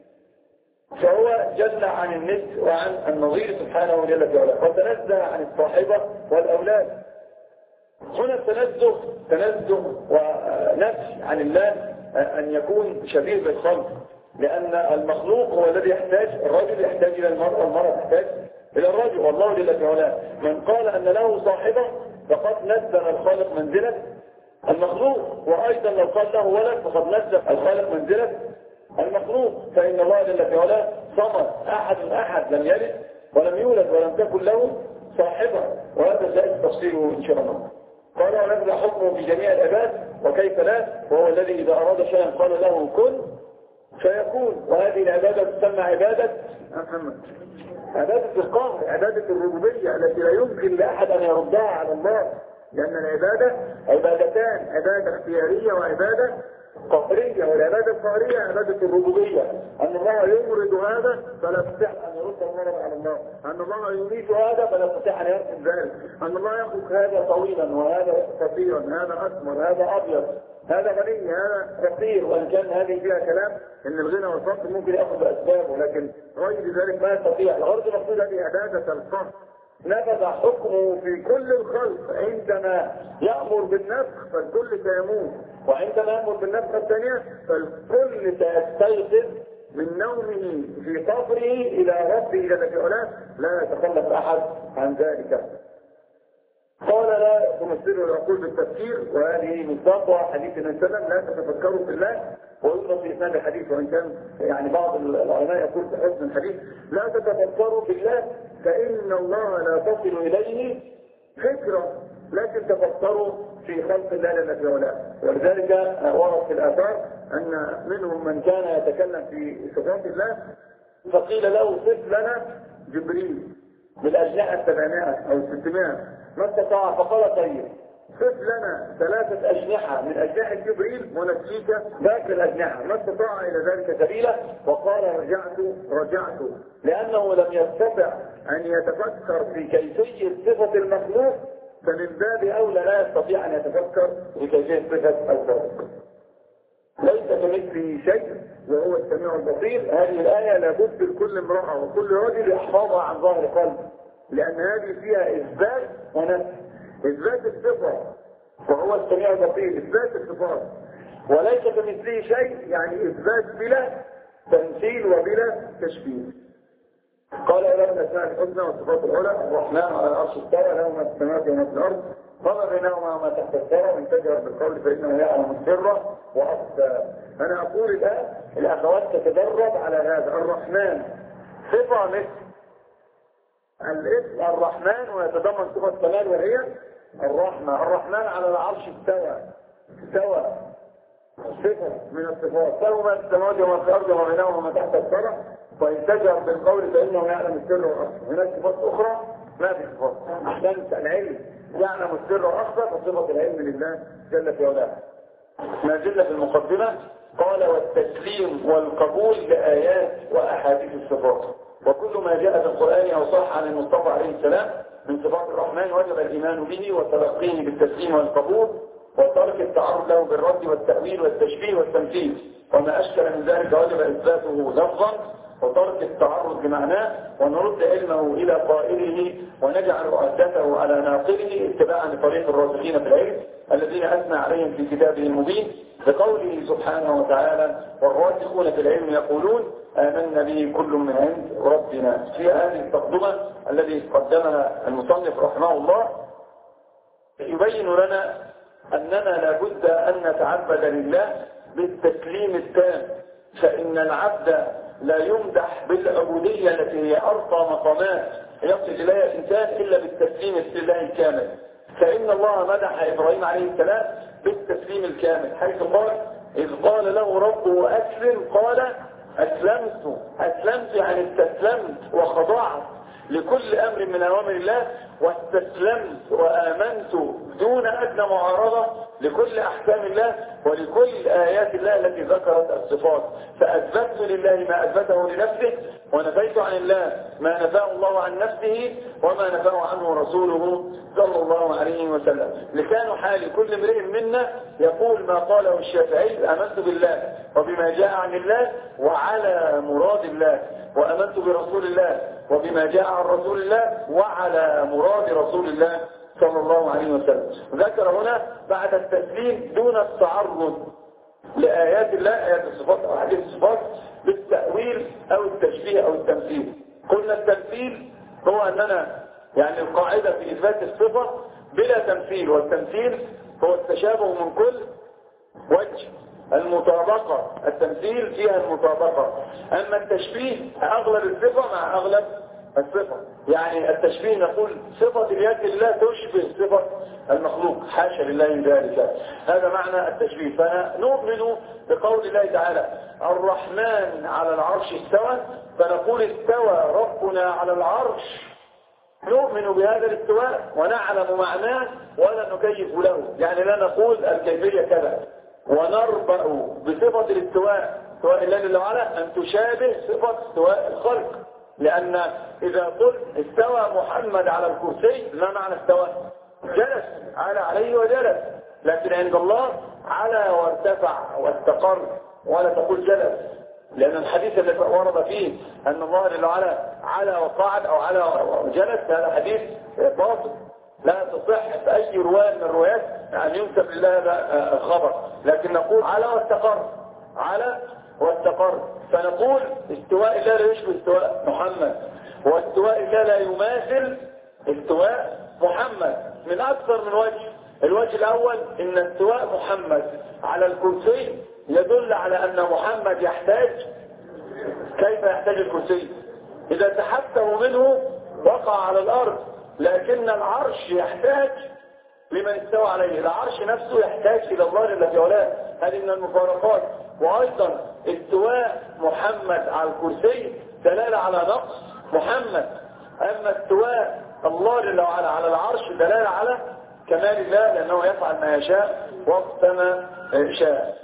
فهو جل عن الند وعن النظير سبحانه جل في علاه، وتنزه عن الصاحبة والأولاد. هنا التنزه تنزه ونفي عن الله أن يكون شبيه بالخلق، لأن المخلوق هو الذي يحتاج، الرجل يحتاج إلى المرأة والمرأة تحتاج إلى الرجل، والله جل في علاه من قال أن له صاحبة فقد نزل الخالق منزلة المخلوق، وأيضا لو قال له ولد فقد نزل الخالق منزلة المخلوق. فإن الله جل في علاه صمد أحد أحد لم يلد ولم يولد ولم تكن له صاحبة، وهذا سيأتي تفصيله إن شاء الله. قال ونزل حكمه في جميع العباد وكيف لا، وهو الذي إذا أراد شيئا قال له كن فيكون. وهذه العبادة تسمى عبادة محمد، عبادة القهر، عبادة الربوبية التي لا يمكن لأحد أن يردها على الله، لأن العبادة عبادتان، عبادة اختيارية وعبادة قهرية. والعبادة القهرية عبادة الربوبية، أن الله يمرض هذا فلا يستطيع أن يرد المرض على الله، أن الله يميت هذا فلا يستطيع أن يرد ذلك، أن الله يخلق هذا طويلا وهذا قصيرا، هذا أسمر هذا أبيض، هذا غني هذا فقير. وإن كان هذه فيها كلام إن الغنى والفقر ممكن يأخذ بأسبابه، لكن غير ذلك ما يستطيع. الغرض المقصود هذه عبادة القهر. نفذ حكمه في كل الخلق، عندما يأمر بالنفخ فالكل سيموت، وعندما يأمر بالنفخ الثانية فالكل سيستيقظ من نومه في قبره إلى ربه جل في علاه، لا يتخلف أحد عن ذلك. قال لا تمثله العقول بالتفكير، وهذه مصداقها حديث النبي صلى الله عليه وسلم لا تتفكروا في الله، ويوضح في إسناد الحديث، وإن كان يعني بعض العلماء يقول في حسن الحديث لا تتفكروا بالله فإن الله لا تصل إليه فكرة، لكن تفكروا في خلق الله جل في علاه. ولذلك ورد في الآثار أن منهم من كان يتكلم في صفات الله فقيل له صف لنا جبريل بالأجنحة السبعمائة أو الستمائة ما استطاع، فقال طيب صف لنا ثلاثة أجنحة من أجنحة جبريل ونسيك باقي الأجنحة، ما استطاع إلى ذلك سبيلا، وقال رجعت رجعت لأنه لم يستطع أن يتفكر في كيفية صفة المخلوق، فمن باب أولى لا يستطيع أن يتفكر في كيفية صفة الخالق. ليس كمثله شيء وهو السميع البصير. هذه الآية لابد لكل امرأة وكل رجل يحفظها عن ظاهر قلب، لأن هذه فيها إثبات ونفي. إثبات الصفة وهو السميع البصير، إثبات الصفات، وليس كمثله شيء يعني إثبات بلا تمثيل وبلا تشبيه. قال له من أسماء الحسنى والصفات العلى الرحمن على العرش استوى له ما في السماوات وما في الأرض وما بينهما وما تحت الثرى من تجهر بالقول فإنه يعلم السر وأخفى. أنا أقول الآن الأخوات تتدرب على هذا. الرحمن صفة مثل الاسم الرحمن ويتضمن صفة كمال وهي الرحمة. الرحمن على العرش استوى استوى صفة من الصفات. فهو ما في السماوات وما في الأرض وما بينهما وما تحت الثرى وإن تجهر بالقول فإنه يعلم السر وأخفى. هناك صفات أخرى ما في صفات. أحسنت. العلم يعلم السر وأخفى فصفة العلم لله جل في علاه. ما زلنا في المقدمة. قال والتسليم والقبول لآيات وأحاديث الصفات، وكل ما جاء في القرآن أو صح عن المصطفى عليه السلام من صفات الرحمن وجب الإيمان به وتلقيه بالتسليم والقبول وترك التعرض له بالرد والتأويل والتشبيه والتمثيل، وما أشكل من ذلك وجب إثباته لفظا وترك التعرض بمعناه، ونرد علمه إلى قائله ونجعل عدته على ناقله اتباعا لطريق الراسخين في العلم الذين أثنى عليهم في كتابه المبين بقوله سبحانه وتعالى والراسخون في العلم يقولون آمنا به كل من عند ربنا. في هذه التقدمة الذي قدمها المصنف رحمه الله يبين لنا أننا لابد أن نتعبد لله بالتسليم التام، فإن العبد لا يمدح بالعبودية التي هي أرقى مقامات يصل إليها الإنسان إلا بالتسليم لله الكامل. فإن الله مدح إبراهيم عليه السلام بالتسليم الكامل حيث قال إذ قال له ربه أسلم قال أسلمت. أسلمت يعني استسلمت وخضعت لكل أمر من أوامر الله واستسلمت وآمنت دون أدنى معارضة لكل أحكام الله ولكل آيات الله التي ذكرت الصفات، فأثبت لله ما أثبته لنفسه ونفيت عن الله ما نفاه الله عن نفسه وما نفاه عنه رسوله صلى الله عليه وسلم. لسان حال كل امرئ منا يقول ما قاله الشافعي آمنت بالله وبما جاء عن الله وعلى مراد الله، وآمنت برسول الله وبما جاء عن رسول الله وعلى مراد رسول الله صلى الله عليه وسلم. ذكر هنا بعد التسليم دون التعرض لآيات الله آيات الصفات أو حديث الصفات بالتأويل أو التشبيه أو التمثيل. قلنا التمثيل هو أننا يعني القاعدة في إثبات الصفة بلا تمثيل، والتمثيل هو التشابه من كل وجه. المطابقة التمثيل فيها المطابقة، أما التشبيه أغلب الصفة مع أغلب الصفة. يعني التشبيه نقول صفة اليد لله تشبه صفة المخلوق حاشا لله ذلك، هذا معنى التشبيه. فنؤمن بقول الله تعالى الرحمن على العرش استوى، فنقول استوى ربنا على العرش، نؤمن بهذا الاستواء ونعلم معناه ولا نكيف له، يعني لا نقول الكيفية كذا. ونربأ بصفة الاستواء استواء الله جل وعلا أن تشابه صفة استواء الخلق، لأن إذا قلت استوى محمد على الكرسي ما معنى استوى؟ جلس، على عليه وجلس، لكن عند الله على وارتفع واستقر، ولا تقول جلس، لأن الحديث الذي ورد فيه أن الله جل وعلا على وقعد أو على وجلس هذا حديث باطل لا تصح في أي رواية من الروايات أن ينسب لله هذا الخبر، لكن نقول على واستقر، على واستقر. فنقول استواء الله لا يشبه استواء محمد، واستواء الله لا يماثل استواء محمد من أكثر من وجه. الوجه الأول إن استواء محمد على الكرسي يدل على أن محمد يحتاج. كيف يحتاج الكرسي؟ إذا تحته منه وقع على الأرض، لكن العرش يحتاج لمن استوى عليه، العرش نفسه يحتاج إلى الله جل في علاه. هذه من المفارقات. وأيضا استواء محمد على الكرسي دلالة على نقص محمد، أما استواء الله جل وعلا على العرش دلالة على كمال الله، لأنه يفعل ما يشاء وقت ما شاء.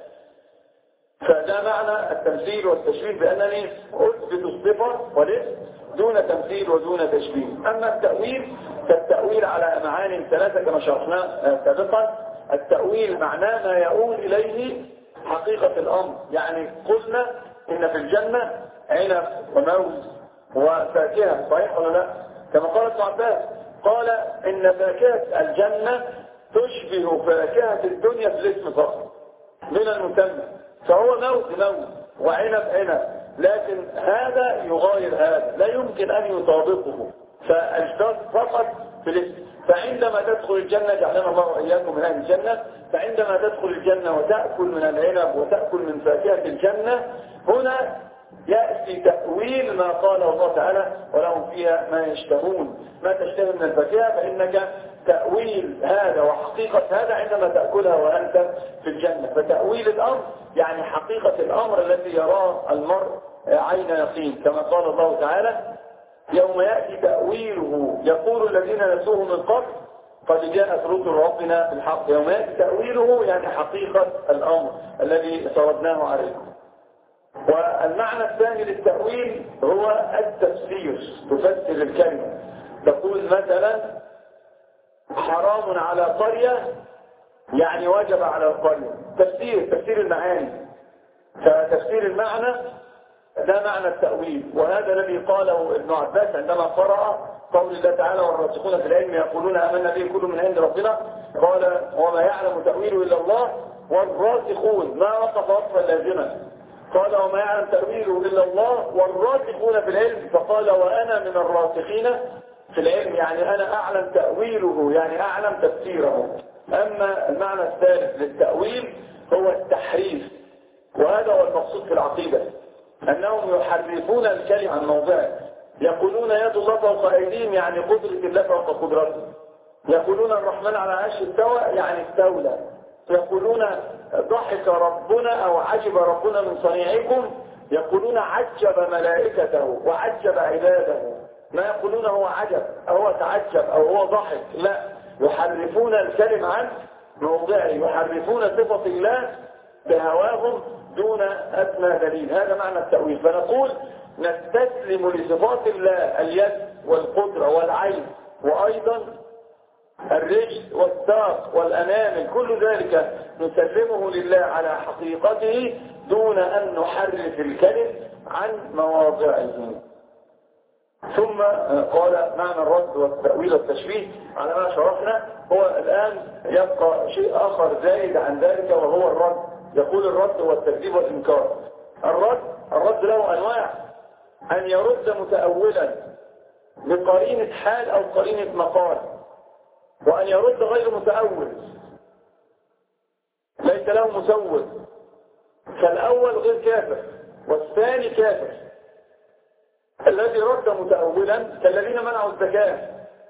فده معنى التمثيل والتشبيه، بأنني أثبت الصفة والاسم دون تمثيل ودون تشبيه. أما التأويل فالتأويل على معاني ثلاثة كما شرحنا سابقا. التأويل معناه ما يؤول إليه حقيقة الأمر، يعني قلنا إن في الجنة عنب وموز وفاكهة، صحيح ولا لا؟ كما قال ابن عباس قال إن فاكهة الجنة تشبه فاكهة الدنيا في الاسم فقط من المسمى، فهو موز موز وعنب عنب، لكن هذا يغاير هذا، لا يمكن أن يطابقه، فالاشتراك فقط في الاسم. فعندما تدخل الجنة، جعلنا الله وإياكم من أهل الجنة، فعندما تدخل الجنة وتأكل من العنب وتأكل من فاكهة الجنة، هنا يأتي تأويل ما قاله الله تعالى ولهم فيها ما يشتهون، ما تشتهي من الفاكهة، فإنك تأويل هذا وحقيقة هذا عندما تأكلها وأنت في الجنة. فتأويل الأمر يعني حقيقة الأمر الذي يراه المرء عين يقين، كما قال الله تعالى يوم يأتي تأويله يقول الذين نسوه من قبل قد جاءت رسل ربنا بالحق. يوم يأتي تأويله يعني حقيقة الأمر الذي سردناه عليكم. والمعنى الثاني للتأويل هو التفسير، تفسر الكلمة، تقول مثلا حرام على قرية يعني وجب على القرية، تفسير تفسير المعاني. فتفسير المعنى ده معنى التأويل، وهذا الذي قاله ابن عباس عندما قرأ قول الله تعالى والراسخون في العلم يقولون آمنا به كل من عند ربنا، قال وما يعلم تأويله إلا الله والراسخون، ما وقف وقفا لازما، قال وما يعلم تأويله إلا الله والراسخون في العلم، فقال وأنا من الراسخين في العلم، يعني أنا أعلم تأويله يعني أعلم تفسيره. أما المعنى الثالث للتأويل هو التحريف، وهذا هو المقصود في العقيدة، أنهم يحرفون الكلمة عن موضعه. يقولون يد الله فوق أيديهم يعني قدرة الله فوق قدرته، يقولون الرحمن على عرش استوى يعني استولى، يقولون ضحك ربنا أو عجب ربنا من صنيعكم، يقولون عجب ملائكته وعجب عباده، ما يقولون هو عجب أو هو تعجب أو هو ضحك، لا، يحرفون الكلمة عن موضعه، يحرفون صفة الله بهواهم دون أدنى دليل. هذا معنى التأويل. فنقول نستسلم لصفات الله اليد والقدرة والعين وأيضا الرجل والساق والأنامل، كل ذلك نسلمه لله على حقيقته دون أن نحرف الكلم عن مواضعه. ثم قال معنى الرد والتأويل والتشبيه على ما شرحنا. هو الآن يبقى شيء آخر زائد عن ذلك وهو الرد. يقول الرد هو التكذيب والإنكار. الرد الرد له أنواع، أن يرد متأولا بقرينة حال أو قرينة مقال، وأن يرد غير متأول ليس له مسود، فالأول غير كافر والثاني كافر. الذي رد متأولا كالذين منعوا الزكاة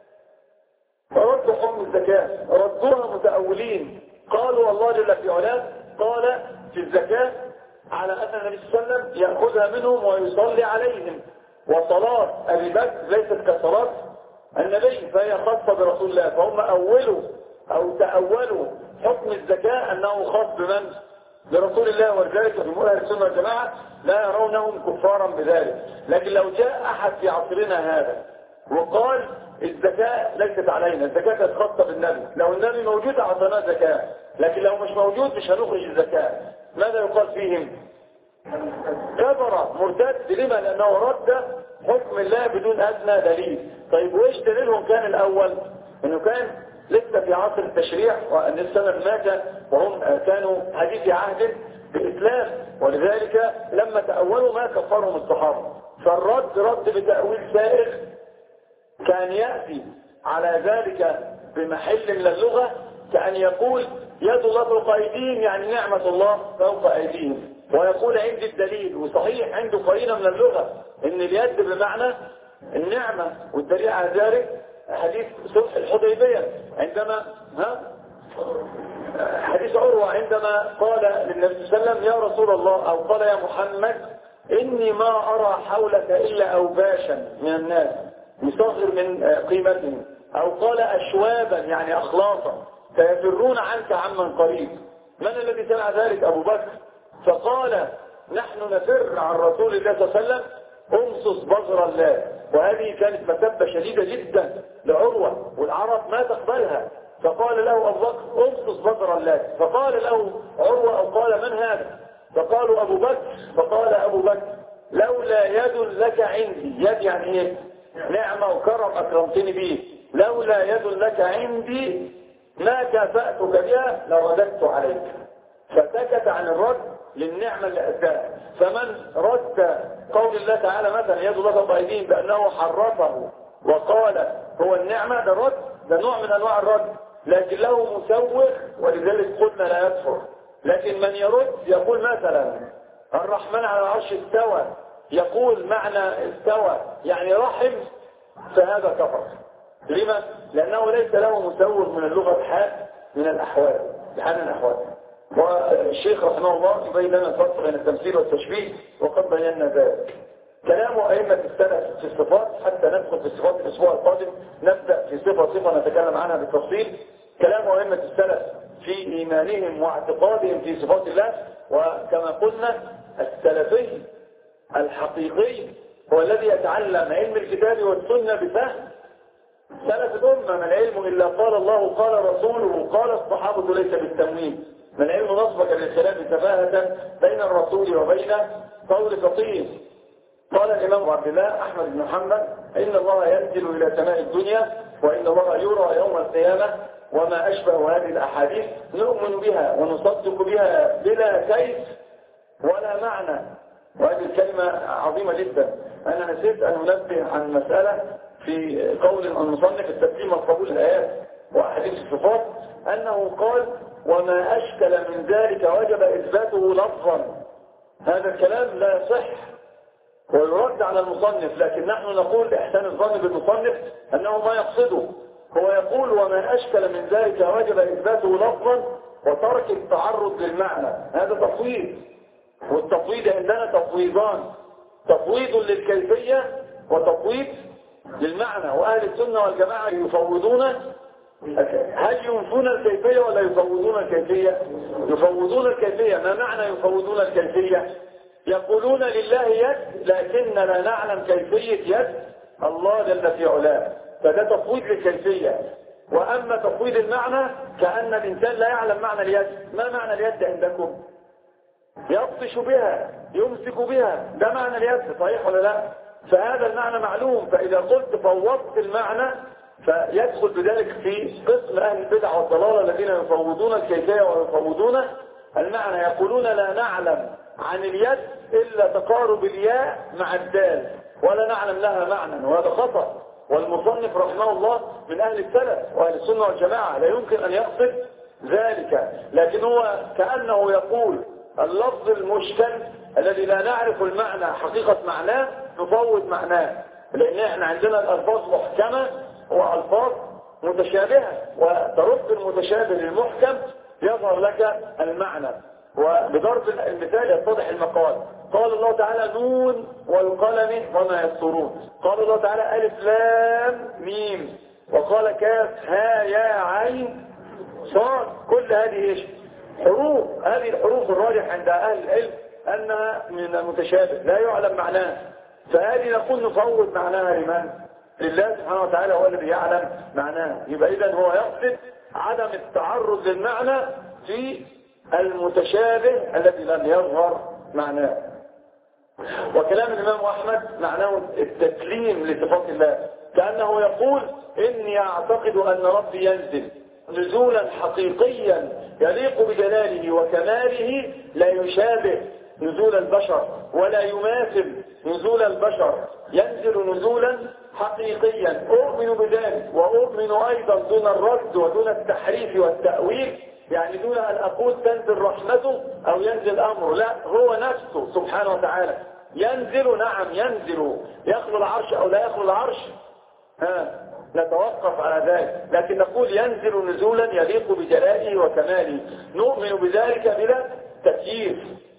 فردوا حكم الزكاة، ردوها متأولين، قالوا الله جل في علاه قال في الزكاة على أن النبي صلى الله عليه وسلم يأخذها منهم ويصلي عليهم، وصلاة أبي بكر ليست كصلاة النبي فهي خاصة برسول الله، فهم أولوا أو تأولوا حكم الزكاة أنه خاص بمن؟ برسول الله. ولذلك جمهور أهل السنة والجماعة لا يرونهم كفارا بذلك. لكن لو جاء أحد في عصرنا هذا وقال الزكاة ليست علينا، الزكاة كانت خاصة بالنبي، لو النبي موجود أعطيناه زكاة، لكن لو مش موجود مش هنخرج الزكاة، ماذا يقال فيهم؟ كفر مرتد. لما؟ لأنه رد حكم الله بدون أدنى دليل. طيب وإيش دليلهم كان الأول؟ إنه كان لسه في عصر التشريع، وأن السنة مات وهم كانوا حديث عهد بالإسلام، ولذلك لما تأولوا ما كفرهم الصحابة. فالرد رد بتأويل سائغ كان يأتي على ذلك بمحل من اللغة، كأن يقول يد الله فوق أيديهم يعني نعمة الله فوق أيديهم، ويقول عندي الدليل، وصحيح عنده قرينة من اللغة ان اليد بمعنى النعمة، والدليل على ذلك حديث صلح الحديبية عندما ها حديث عروة عندما قال للنبي صلى الله عليه وسلم يا رسول الله، او قال يا محمد اني ما ارى حولك الا اوباشا من الناس يصغر من قيمتهم، او قال اشوابا يعني اخلاصا فيفرون عنك عمن قريب. من الذي سمع ذلك؟ ابو بكر. فقال نحن نفر عن رسول الله صلى الله عليه وسلم امصص بصر الله. وهذه كانت مسبة شديدة جدا لعروة، والعرب ما تقبلها. فقال له أبو بكر امصص بصر الله. فقال له عروة أو قال من هذا؟ فقالوا أبو بكر. فقال أبو بكر لولا يد لك عندي، يد يعني ايه؟ نعمة وكرم أكرمتني به، لولا يد لك عندي ما كافأتك بها لرددت عليك. فسكت عن الرد للنعمة اللي أتاها. فمن رد قول الله تعالى مثلا يد الله فوق أيديهم بأنه حرفه وقال هو النعمة، ده رد ده نوع من أنواع الرد، لكن له مسوغ ولذلك قلنا لا يكفر. لكن من يرد يقول مثلا الرحمن على العرش استوى، يقول معنى استوى يعني رحم، فهذا كفر. لما؟ لأنه ليس له مسوغ من اللغة بحال من الأحوال بحال من الأحوال. والشيخ رحمه الله يبين لنا الفرق بين التمثيل والتشبيه وقد بينا ذلك. كلام أئمة السلف في الصفات حتى ندخل في الصفات الأسبوع القادم، نبدأ في صفة صفة نتكلم عنها بالتفصيل. كلام أئمة السلف في إيمانهم واعتقادهم في صفات الله، وكما قلنا السلفي الحقيقي هو الذي يتعلم علم الكتاب والسنة بفهم سلف الأمة. ما العلم إلا قال الله قال رسوله قال الصحابة ليس بالتمويل. ما العلم نصبك للخلاف تفاهة بين الرسول وبين قول فقيه. قال الإمام عبد الله أحمد بن محمد إن الله ينزل إلى سماء الدنيا وإن الله يرى يوم القيامة وما أشبه هذه الأحاديث نؤمن بها ونصدق بها بلا كيف ولا معنى. وهذه الكلمة عظيمة جدا. أنا نسيت أن أنبه عن مسألة في قول المصنف التسليم والقبول الآيات وأحاديث الصفات، أنه قال وما أشكل من ذلك وجب إثباته لفظا. هذا الكلام لا يصح ويرد على المصنف، لكن نحن نقول إحسان الظن بالمصنف أنه ما يقصده. هو يقول وما أشكل من ذلك وجب إثباته لفظا وترك التعرض للمعنى. هذا تفويض، والتفويض عندنا تفويضان، تفويض للكيفية وتفويض للمعنى. وأهل السنة والجماعة يفوضون، هل ينفون الكيفية ولا يفوضون الكيفية؟ يفوضون الكيفية. ما معنى يفوضون الكيفية؟ يقولون لله يد لكن لا نعلم كيفية يد الله جل في علاه، فده تفويض للكيفية. وأما تفويض المعنى كأن الإنسان لا يعلم معنى اليد. ما معنى اليد عندكم؟ يبطش بها، يمسك بها، ده معنى اليد، صحيح ولا لا؟ فهذا المعنى معلوم. فإذا قلت فوضت المعنى فيدخل بذلك في قسم أهل البدع والضلال الذين يفوضون الكيفية ويفوضون المعنى. يقولون لا نعلم عن اليد إلا تقارب الياء مع الدال ولا نعلم لها معنى، وهذا خطأ. والمصنف رحمه الله من أهل السلف وأهل السنة والجماعة لا يمكن أن يقصد ذلك، لكن هو كأنه يقول اللفظ المشكل الذي لا نعرف المعنى حقيقة معناه نفوض معناه، لأن احنا عندنا الألفاظ محكمة وألفاظ متشابهة، وترد المتشابه للمحكم يظهر لك المعنى. وبضرب المثال يتضح المقال. قال الله تعالى نون والقلم وما يسطرون. قال الله تعالى ألف لام ميم، وقال كاف ها يا عين صاد. كل هذه ايش؟ حروف. هذه الحروف الراجح عند أهل العلم أنها من المتشابه لا يعلم معناه، فهذه نقول نفوض معناها لمن؟ لله سبحانه وتعالى هو الذي يعلم معناه. يبقى إذن هو يقصد عدم التعرض للمعنى في المتشابه الذي لم يظهر معناه. وكلام الإمام أحمد معناه التسليم لصفات الله، كأنه يقول إني أعتقد أن ربي ينزل نزولا حقيقيا يليق بجلاله وكماله لا يشابه نزول البشر ولا يماثل نزول البشر، ينزل نزولا حقيقيا. أؤمن بذلك وأؤمن أيضا دون الرد ودون التحريف والتأويل، يعني دون أن أقول تنزل رحمته أو ينزل أمره، لا، هو نفسه سبحانه وتعالى ينزل. نعم ينزل، يخلو العرش أو لا يخلو العرش، ها نتوقف على ذلك، لكن نقول ينزل نزولا يليق بجلاله وكماله، نؤمن بذلك بلا تكييف.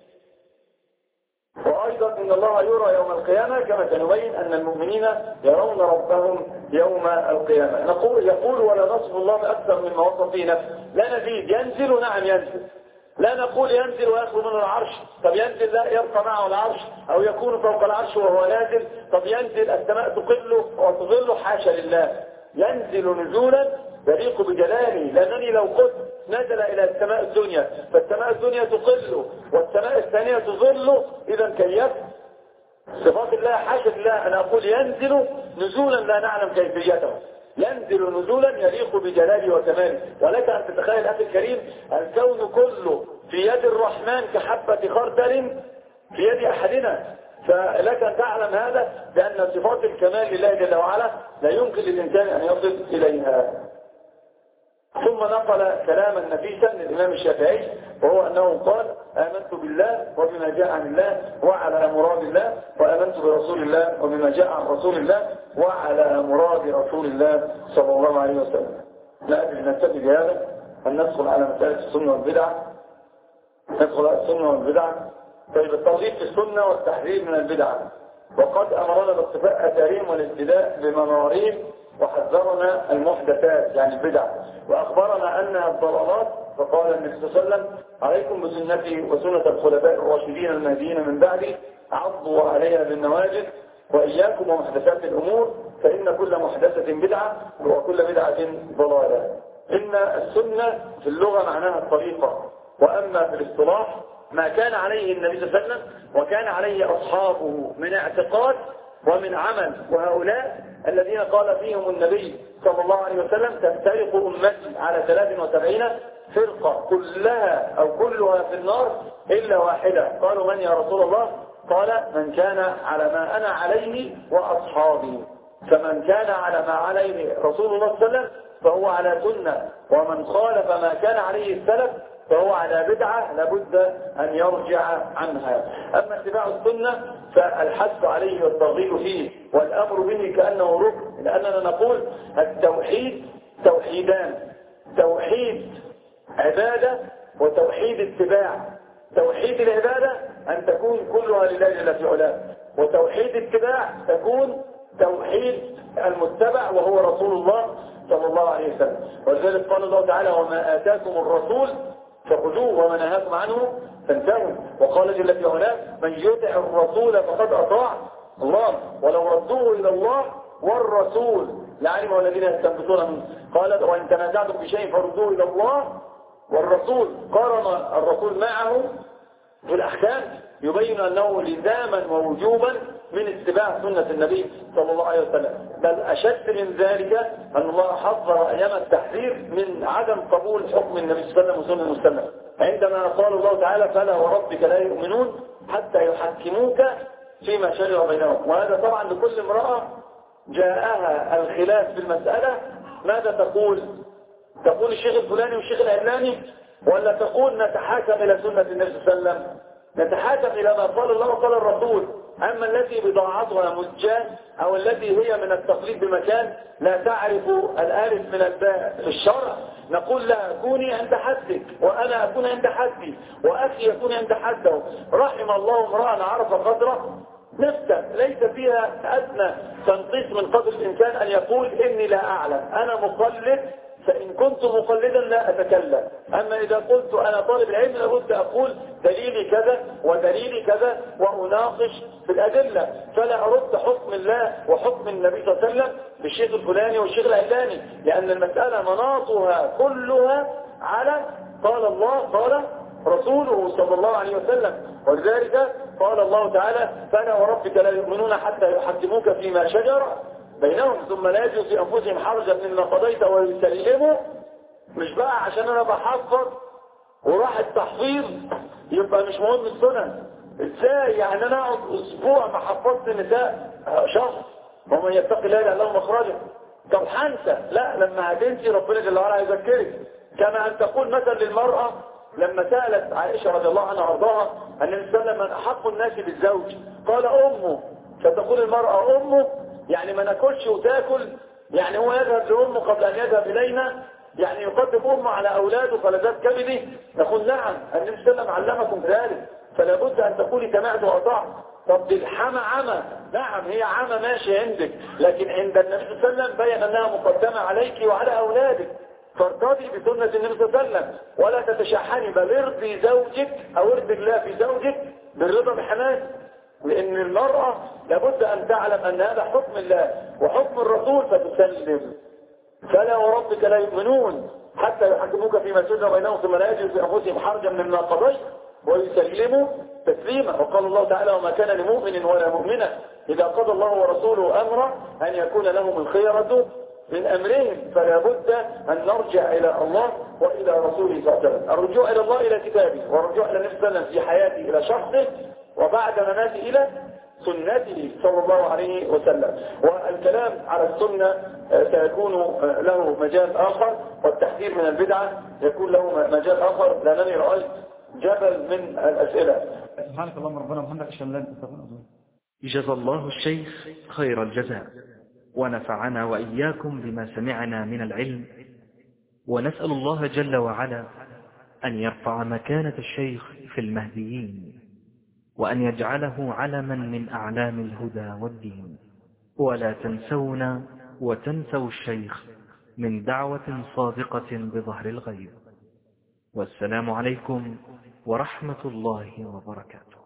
وأيضا إن الله يرى يوم القيامة كما سنبين أن المؤمنين يرون ربهم يوم القيامة. نقول يقول ولا نصف الله بأكثر مما وصف فيه نفسه، لا نزيد. ينزل، نعم ينزل، لا نقول ينزل ويخرج من العرش. طب ينزل لا يبقى معه العرش أو يكون فوق العرش وهو نازل. طب ينزل السماء تقله وتظله، حاشا لله. ينزل نزولا يليق بجلاله، لأنني لو قلت نزل إلى السماء الدنيا فالسماء الدنيا تقله والسماء الثانية تظله، إذا كيف صفات الله؟ حاشا لله أن أقول ينزل نزولا لا نعلم كيفيته. ينزل نزولا يليق بجلاله وكماله. ولك أن تتخيل أخي الكريم الكون كله في يد الرحمن كحبة خردل في يد أحدنا، فلك أن تعلم هذا، لأن صفات الكمال لله جل وعلا لا يمكن للإنسان أن يصل إليها. ثم نقل كلاما نفيسا للإمام الشافعي، وهو أنه قال: آمنت بالله وبما جاء عن الله وعلى مراد الله، وآمنت برسول الله وبما جاء عن رسول الله وعلى مراد رسول الله صلى الله عليه وسلم. لا أدري نكتفي بهذا أن ندخل على مسألة السنة والبدعة. ندخل على السنة والبدعة. طيب، الترغيب في السنة والتحذير من البدعة. وقد أمرنا باقتفاء أثارهم والابتداء بمنارهم، وحذرنا المحدثات يعني البدع، وأخبرنا أنها الضلالات، فقال النبي صلى الله عليه وسلم: عليكم بسنتي وسنة الخلفاء الراشدين المهديين من بعدي، عضوا عليها بالنواجذ، وإياكم ومحدثات الأمور، فإن كل محدثة بدعة وكل بدعة ضلالة. إن السنة في اللغة معناها الطريقة، وأما في الاصطلاح ما كان عليه النبي صلى الله عليه وسلم وكان عليه أصحابه من اعتقاد ومن عمل. وهؤلاء الذين قال فيهم النبي صلى الله عليه وسلم: تفترق أمتي على ثلاث وسبعين فرقة كلها أو كلها في النار إلا واحدة. قالوا: من يا رسول الله؟ قال: من كان على ما أنا عليه وأصحابي. فمن كان على ما عليه رسول الله صلى الله عليه وسلم فهو على سنة، ومن خالف ما كان عليه السلف فهو على بدعة لابد أن يرجع عنها. أما اتباع السنة فالحث عليه والترغيب فيه والأمر به كأنه ركن، لأننا نقول التوحيد توحيدان: توحيد عبادة وتوحيد اتباع. توحيد العبادة أن تكون كلها لله جل في علاه، وتوحيد اتباع تكون توحيد المتبع وهو رسول الله صلى الله عليه وسلم. ولذلك قال الله تعالى: وما آتاكم الرسول فخذوه وما نهاكم عنه فانتهوا. وقال جل في علاه: من يطع الرسول فقد أطاع الله ولو ردوه إلى الله والرسول لعلمه الذين يستنبطون منه. قال: وإن تنازعتم بشيء فردوه إلى الله والرسول. قارن الرسول معه في الأحكام يبين أنه لزاما ووجوبا من اتباع سنة النبي صلى الله عليه وسلم. بل أشد من ذلك أن الله حذر أيام التحذير من عدم قبول حكم النبي صلى الله عليه وسلم وسنة المسلم، عندما قال الله تعالى: فلا وربك لا يؤمنون حتى يحكموك فيما شجر بينهم. وهذا طبعا لكل امرأة جاءها الخلاف في المسألة ماذا تقول؟ تقول الشيخ الفلاني والشيخ العلاني، ولا تقول نتحاكم إلى سنة النبي صلى الله عليه وسلم؟ نتحاكم إلى ما قال الله وقال الرسول. أما التي بضاعتها مزجاة أو التي هي من التقليد بمكان لا تعرف الألف من الباء في الشرع، نقول لها: كوني عند حدك وأنا أكون عند حدي وأخي يكون عند حده. رحم الله امرأ عرف قدره نفسه ليس فيها أدنى تنقيص من قدر الإنسان أن يقول: إني لا أعلم، أنا مقلد، فإن كنت مقلدا لا أتكلم. أما إذا قلت أنا طالب العلم لابد أقول دليلي كذا ودليلي كذا وأناقش في الأدلة، فلا أرد حكم الله وحكم النبي صلى الله عليه وسلم بالشيخ الفلاني والشيخ العلاني، لأن المسألة مناطها كلها على قال الله قال رسوله صلى الله عليه وسلم. ولذلك قال الله تعالى: فلا وربك لا يؤمنون حتى يحكموك فيما شجر بينهم ثم لا يجدوا في أنفسهم حرجا مما قضيت ويسلموا. مش بقى عشان أنا بحفظ وراح التحفيظ يبقى مش مهم السنن. ازاي يعني أنا أقعد أسبوع ما حفظت النساء شهر ومن يتقي الله يجعل له مخرجا؟ طب حنسى؟ لا، لما هتنسي ربنا جل وعلا يذكرك. كما أن تقول مثلا للمرأة لما سألت عائشة رضي الله عنها وارضاها أن النبي صلى الله عليه وسلم: من أحق الناس بالزوج؟ قال: أمه. فتقول المرأة: أمه يعني ما ناكلش وتاكل؟ يعني هو يذهب لأمه قبل أن يذهب إلينا؟ يعني يقدم أمه على أولاده فلذات كبده؟ نقول: نعم، النبي صلى الله عليه وسلم علمكم ذلك، فلا بد أن تقولي سمعت وأطعت. طب دي الحمى عمى، نعم هي عمى ماشي عندك، لكن عند النبي صلى الله عليه وسلم بين أنها مقدمة عليك وعلى أولادك، فارتضي بسنة النبي صلى الله عليه وسلم ولا تتشحني، بل ارضي زوجك أو ارضي الله في زوجك بالرضا بحماس. لأن المرأة لابد أن تعلم أن هذا حكم الله وحكم الرسول فتسلم. فلا وربك لا يؤمنون حتى يحكموك فيما شجر بينهم ثم لا يجدوا في أنفسهم حرجا مما قضيت ويسلموا تسليما. وقال الله تعالى: وما كان لمؤمن ولا مؤمنة إذا قضى الله ورسوله أمرا أن يكون لهم الخيرة من أمرهم. فلا بد أن نرجع إلى الله وإلى رسوله صلى الله عليه وسلم. الرجوع إلى الله إلى كتابه، والرجوع إلى النبي صلى الله عليه وسلم في حياته إلى شخصه، وبعد مماته إلى سنته صلى الله عليه وسلم. والكلام على السنة سيكون له مجال آخر، والتحذير من البدعة يكون له مجال آخر، لأنني رأيت جبل من الأسئلة. سبحانك اللهم ربنا وبحمدك أشهد أن لا إله إلا أنت. جزا الله الشيخ خير الجزاء، ونفعنا وإياكم بما سمعنا من العلم، ونسأل الله جل وعلا أن يرفع مكانة الشيخ في المهديين، وأن يجعله علما من أعلام الهدى والدين. ولا تنسونا وتنسوا الشيخ من دعوة صادقة بظهر الغيب. والسلام عليكم ورحمة الله وبركاته.